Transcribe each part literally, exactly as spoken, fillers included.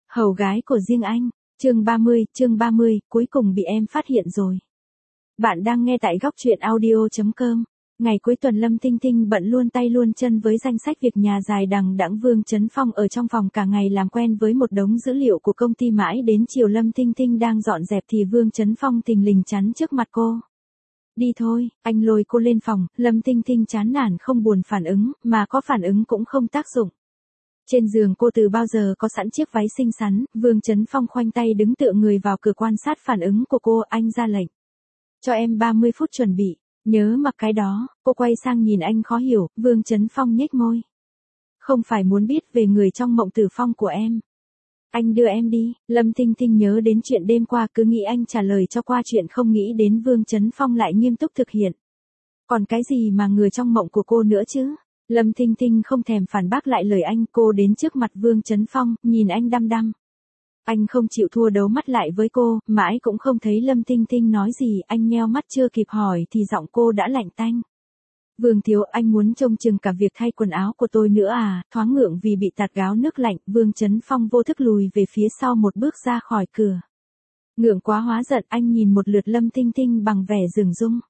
Hầu gái của riêng anh, chương ba mươi, chương ba mươi, cuối cùng bị em phát hiện rồi. Bạn đang nghe tại góc truyện audio chấm com. Ngày cuối tuần Lâm Tinh Tinh bận luôn tay luôn chân với danh sách việc nhà dài đằng đẵng. Vương Chấn Phong ở trong phòng cả ngày làm quen với một đống dữ liệu của công ty, mãi đến chiều Lâm Tinh Tinh đang dọn dẹp thì Vương Chấn Phong thình lình chắn trước mặt cô. Đi thôi, anh lôi cô lên phòng. Lâm Tinh Tinh chán nản không buồn phản ứng, mà có phản ứng cũng không tác dụng. Trên giường cô từ bao giờ có sẵn chiếc váy xinh xắn. Vương Chấn Phong khoanh tay đứng tựa người vào cửa quan sát phản ứng của cô. Anh ra lệnh. Cho em ba mươi phút chuẩn bị. Nhớ mặc cái đó. Cô quay sang nhìn anh khó hiểu. Vương Chấn Phong nhếch môi. Không phải muốn biết về người trong mộng tử phong của em. Anh đưa em đi. Lâm Tinh Tinh nhớ đến chuyện đêm qua, cứ nghĩ anh trả lời cho qua chuyện, không nghĩ đến Vương Chấn Phong lại nghiêm túc thực hiện. Còn cái gì mà người trong mộng của cô nữa chứ? Lâm Tinh Tinh không thèm phản bác lại lời anh. Cô đến trước mặt Vương Chấn Phong, nhìn anh đăm đăm. Anh không chịu thua, đấu mắt lại với cô, mãi cũng không thấy Lâm Tinh Tinh nói gì. Anh nheo mắt chưa kịp hỏi thì giọng cô đã lạnh tanh. Vương thiếu, anh muốn trông chừng cả việc thay quần áo của tôi nữa à? Thoáng ngượng vì bị tạt gáo nước lạnh, Vương Chấn Phong vô thức lùi về phía sau một bước ra khỏi cửa. Ngượng quá hóa giận, anh nhìn một lượt Lâm Tinh Tinh bằng vẻ dửng dưng.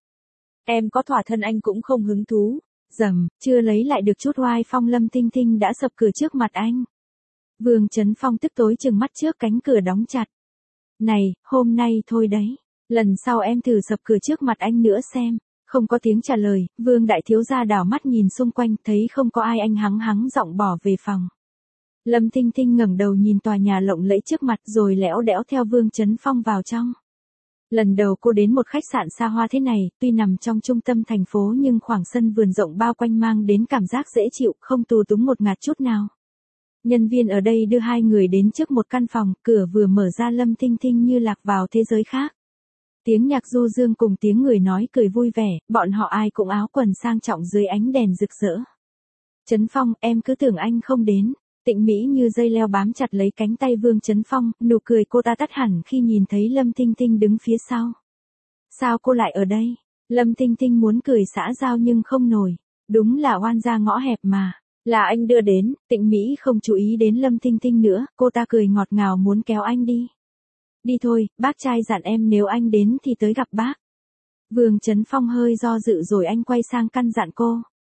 Em có thỏa thân anh cũng không hứng thú. Dầm, chưa lấy lại được chút oai phong, Lâm Tinh Tinh đã sập cửa trước mặt anh. Vương Chấn Phong tức tối chừng mắt trước cánh cửa đóng chặt. Này, hôm nay thôi đấy. Lần sau em thử sập cửa trước mặt anh nữa xem. Không có tiếng trả lời, Vương đại thiếu gia đảo mắt nhìn xung quanh, thấy không có ai anh hắng hắng giọng bỏ về phòng. Lâm Tinh Tinh ngẩng đầu nhìn tòa nhà lộng lẫy trước mặt rồi lẽo đẽo theo Vương Chấn Phong vào trong. Lần đầu cô đến một khách sạn xa hoa thế này, tuy nằm trong trung tâm thành phố nhưng khoảng sân vườn rộng bao quanh mang đến cảm giác dễ chịu, không tù túng một ngạt chút nào. Nhân viên ở đây đưa hai người đến trước một căn phòng, cửa vừa mở ra Lâm Tinh Tinh như lạc vào thế giới khác. Tiếng nhạc du dương cùng tiếng người nói cười vui vẻ, bọn họ ai cũng áo quần sang trọng dưới ánh đèn rực rỡ. Chấn Phong, em cứ tưởng anh không đến. Tịnh Mỹ như dây leo bám chặt lấy cánh tay Vương Chấn Phong, nụ cười cô ta tắt hẳn khi nhìn thấy Lâm Tinh Tinh đứng phía sau. Sao cô lại ở đây? Lâm Tinh Tinh muốn cười xã giao nhưng không nổi. Đúng là oan gia ngõ hẹp mà. Là anh đưa đến. Tịnh Mỹ không chú ý đến Lâm Tinh Tinh nữa, cô ta cười ngọt ngào muốn kéo anh đi. Đi thôi, bác trai dặn em nếu anh đến thì tới gặp bác. Vương Chấn Phong hơi do dự rồi anh quay sang căn dặn cô.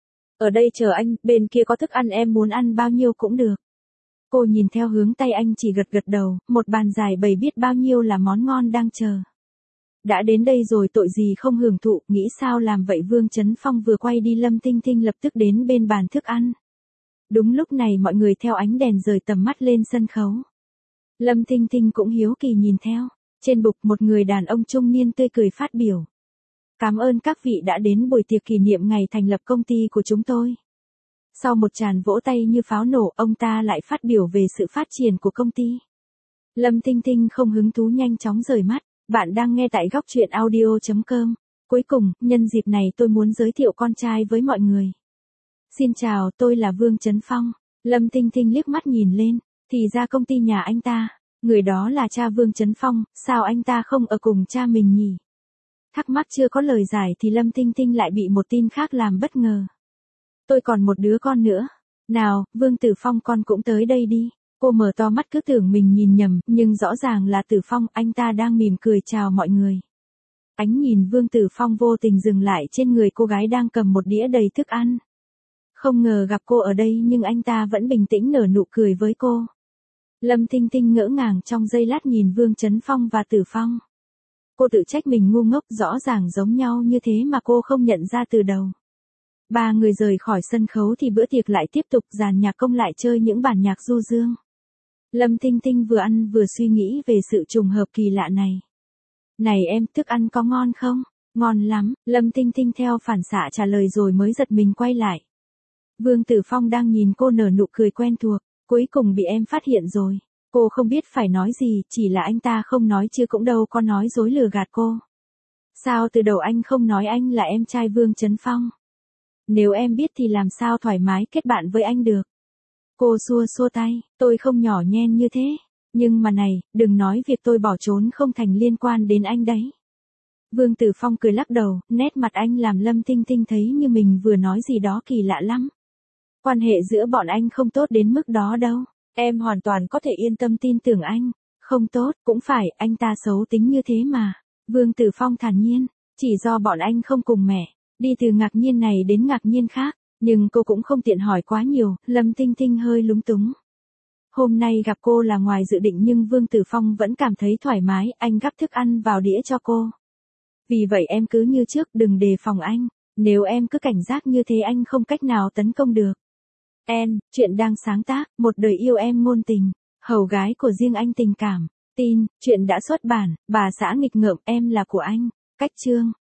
Ở đây chờ anh, bên kia có thức ăn, em muốn ăn bao nhiêu cũng được. Cô nhìn theo hướng tay anh chỉ gật gật đầu, một bàn dài bày biết bao nhiêu là món ngon đang chờ. Đã đến đây rồi tội gì không hưởng thụ, nghĩ sao làm vậy. Vương Chấn Phong vừa quay đi, Lâm Tinh Tinh lập tức đến bên bàn thức ăn. Đúng lúc này mọi người theo ánh đèn rời tầm mắt lên sân khấu. Lâm Tinh Tinh cũng hiếu kỳ nhìn theo. Trên bục một người đàn ông trung niên tươi cười phát biểu. Cảm ơn các vị đã đến buổi tiệc kỷ niệm ngày thành lập công ty của chúng tôi. Sau một tràng vỗ tay như pháo nổ, ông ta lại phát biểu về sự phát triển của công ty. Lâm Tinh Tinh không hứng thú nhanh chóng rời mắt. Bạn đang nghe tại góc truyện audio chấm com. Cuối cùng, nhân dịp này tôi muốn giới thiệu con trai với mọi người. Xin chào, tôi là Vương Chấn Phong. Lâm Tinh Tinh liếc mắt nhìn lên. Thì ra công ty nhà anh ta, người đó là cha Vương Chấn Phong, sao anh ta không ở cùng cha mình nhỉ? Thắc mắc chưa có lời giải thì Lâm Tinh Tinh lại bị một tin khác làm bất ngờ. Tôi còn một đứa con nữa. Nào, Vương Tử Phong con cũng tới đây đi. Cô mở to mắt cứ tưởng mình nhìn nhầm, nhưng rõ ràng là Tử Phong, anh ta đang mỉm cười chào mọi người. Ánh nhìn Vương Tử Phong vô tình dừng lại trên người cô gái đang cầm một đĩa đầy thức ăn. Không ngờ gặp cô ở đây nhưng anh ta vẫn bình tĩnh nở nụ cười với cô. Lâm Tinh Tinh ngỡ ngàng trong giây lát nhìn Vương Chấn Phong và Tử Phong. Cô tự trách mình ngu ngốc, rõ ràng giống nhau như thế mà cô không nhận ra từ đầu. Ba người rời khỏi sân khấu thì bữa tiệc lại tiếp tục, dàn nhạc công lại chơi những bản nhạc du dương. Lâm Tinh Tinh vừa ăn vừa suy nghĩ về sự trùng hợp kỳ lạ này. Này em, thức ăn có ngon không? Ngon lắm, Lâm Tinh Tinh theo phản xạ trả lời rồi mới giật mình quay lại. Vương Tử Phong đang nhìn cô nở nụ cười quen thuộc. Cuối cùng bị em phát hiện rồi. Cô không biết phải nói gì, chỉ là anh ta không nói chứ cũng đâu có nói dối lừa gạt cô. Sao từ đầu anh không nói anh là em trai Vương Chấn Phong? Nếu em biết thì làm sao thoải mái kết bạn với anh được? Cô xua xua tay, tôi không nhỏ nhen như thế. Nhưng mà này, đừng nói việc tôi bỏ trốn không thành liên quan đến anh đấy. Vương Tử Phong cười lắc đầu, nét mặt anh làm Lâm Tinh Tinh thấy như mình vừa nói gì đó kỳ lạ lắm. Quan hệ giữa bọn anh không tốt đến mức đó đâu. Em hoàn toàn có thể yên tâm tin tưởng anh. Không tốt, cũng phải, anh ta xấu tính như thế mà. Vương Tử Phong thản nhiên, chỉ do bọn anh không cùng mẹ, đi từ ngạc nhiên này đến ngạc nhiên khác, nhưng cô cũng không tiện hỏi quá nhiều, Lâm Tinh Tinh hơi lúng túng. Hôm nay gặp cô là ngoài dự định nhưng Vương Tử Phong vẫn cảm thấy thoải mái, anh gắp thức ăn vào đĩa cho cô. Vì vậy em cứ như trước, đừng đề phòng anh, nếu em cứ cảnh giác như thế anh không cách nào tấn công được. En, chuyện đang sáng tác, một đời yêu em ngôn tình, hầu gái của riêng anh tình cảm. Tin, chuyện đã xuất bản, bà xã nghịch ngợm, em là của anh. Cách chương.